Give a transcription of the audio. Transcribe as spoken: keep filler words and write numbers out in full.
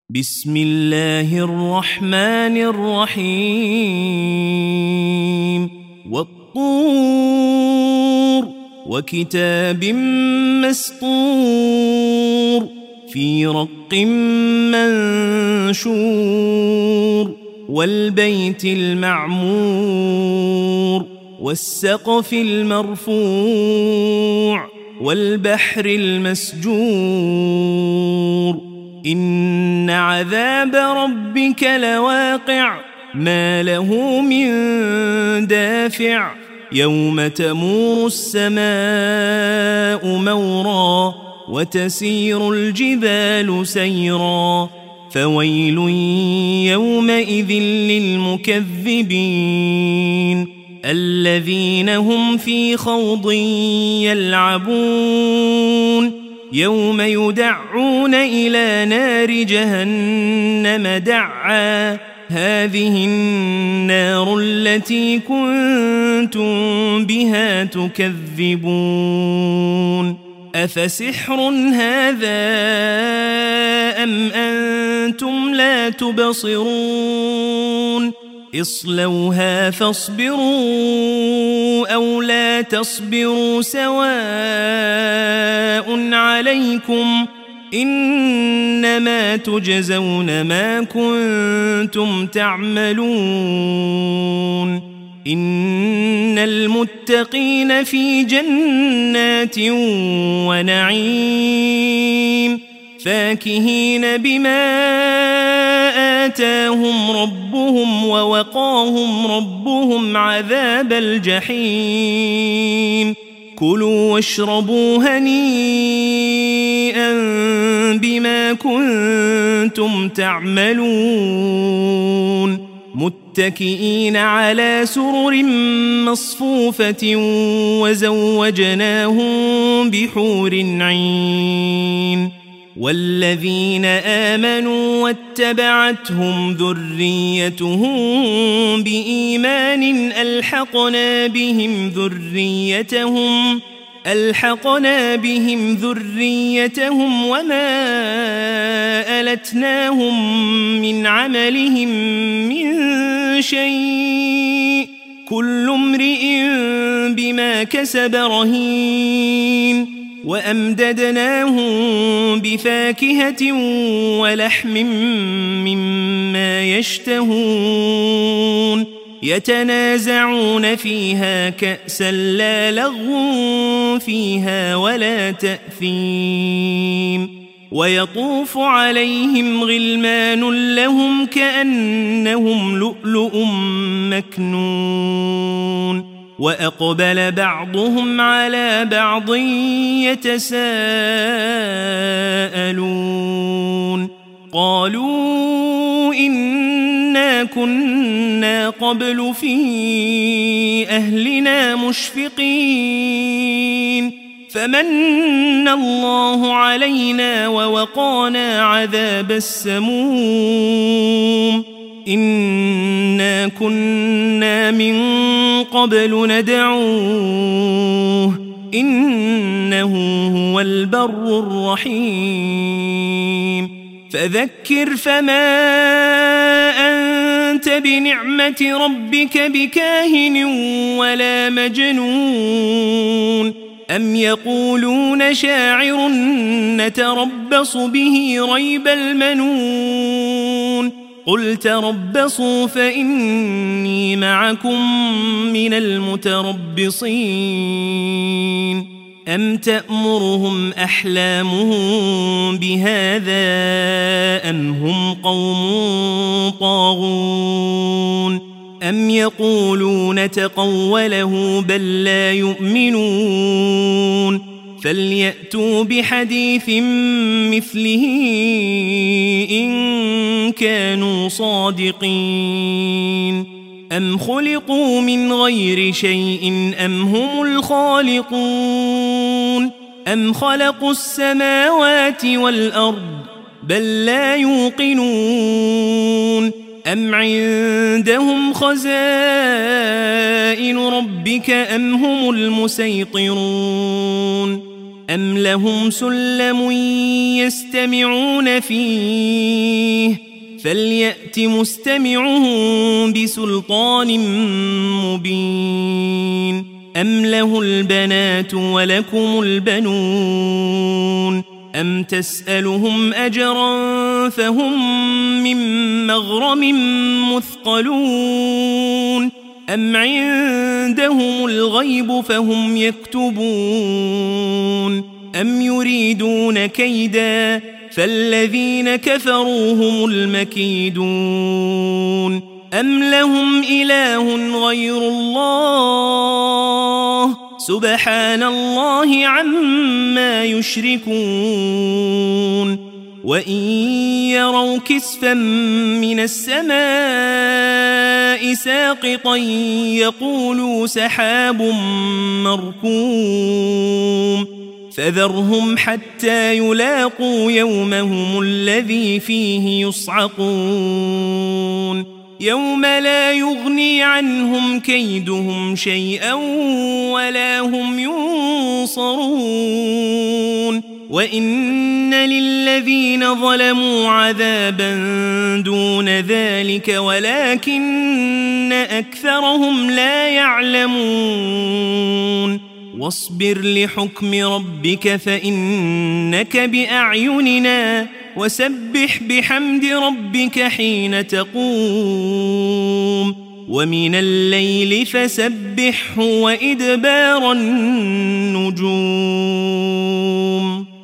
بسم الله الرحمن الرحيم والطور وكتاب مسطور في رق منشور والبيت المعمور والسقف المرفوع والبحر المسجور إن عذاب ربك لواقع ما له من دافع يوم تمور السماء مورا وتسير الجبال سيرا فويل يومئذ للمكذبين الذين هم في خوض يلعبون يوم يدعون إلى نار جهنم دعا هذه النار التي كنتم بها تكذبون أفسحر هذا أم أنتم لا تبصرون اصلوها فاصبروا أو لا تصبروا سواء عليكم إنما تجزون ما كنتم تعملون إن المتقين في جنات ونعيم فاكهين بما آتاهم ربهم ووقاهم ربهم عذاب الجحيم كلوا واشربوا هنيئا بما كنتم تعملون متكئين على سرر مصفوفة وزوجناهم بحور عين والذين آمنوا واتبعتهم ذريتهم بإيمان ألحقنا بهم ذريتهم ألحقنا بهم ذريتهم وما ألتناهم من عملهم من شيء كل امرئ بما كسب رهين وأمددناهم بفاكهة ولحم مما يشتهون يتنازعون فيها كأسا لا لغو فيها ولا تأثيم ويطوف عليهم غلمان لهم كأنهم لؤلؤ مكنون وأقبل بعضهم على بعض يتساءلون قالوا إنا كنا قبل في أهلنا مشفقين فمن الله علينا ووقانا عذاب السموم إنا كنا من قبل ندعوه إنه هو البر الرحيم فذكر فما أنت بنعمة ربك بكاهن ولا مجنون أم يقولون شاعر نتربص به ريب المنون قل تربصوا فإني معكم من المتربصين أم تأمرهم أحلامهم بهذا أم هم قوم طاغون أم يقولون تقوله بل لا يؤمنون فليأتوا بحديث مثله إن كانوا صادقين أم خلقوا من غير شيء أم هم الخالقون أم خلقوا السماوات والأرض بل لا يوقنون أم عندهم خزائن ربك أم هم المسيطرون أم لهم سلم يستمعون فيه فليأت مستمعهم بسلطان مبين أم له البنات ولكم البنون أم تسألهم أجرا فهم من مغرم مثقلون أم عندهم الغيب فهم يكتبون أم يريدون كيدا فالذين كفروا هم المكيدون أم لهم إله غير الله سبحان الله عما يشركون وإن يروا كسفا من السماء ساقطا يقولوا سحاب مركوم فذرهم حتى يلاقوا يومهم الذي فيه يصعقون يوم لا يغني عنهم كيدهم شيئا ولا هم ينصرون وإن للذين ظلموا عذابا دون ذلك ولكن أكثرهم لا يعلمون واصبر لحكم ربك فإنك بأعيننا وسبح بحمد ربك حين تقوم ومن الليل فسبحه وإدبار النجوم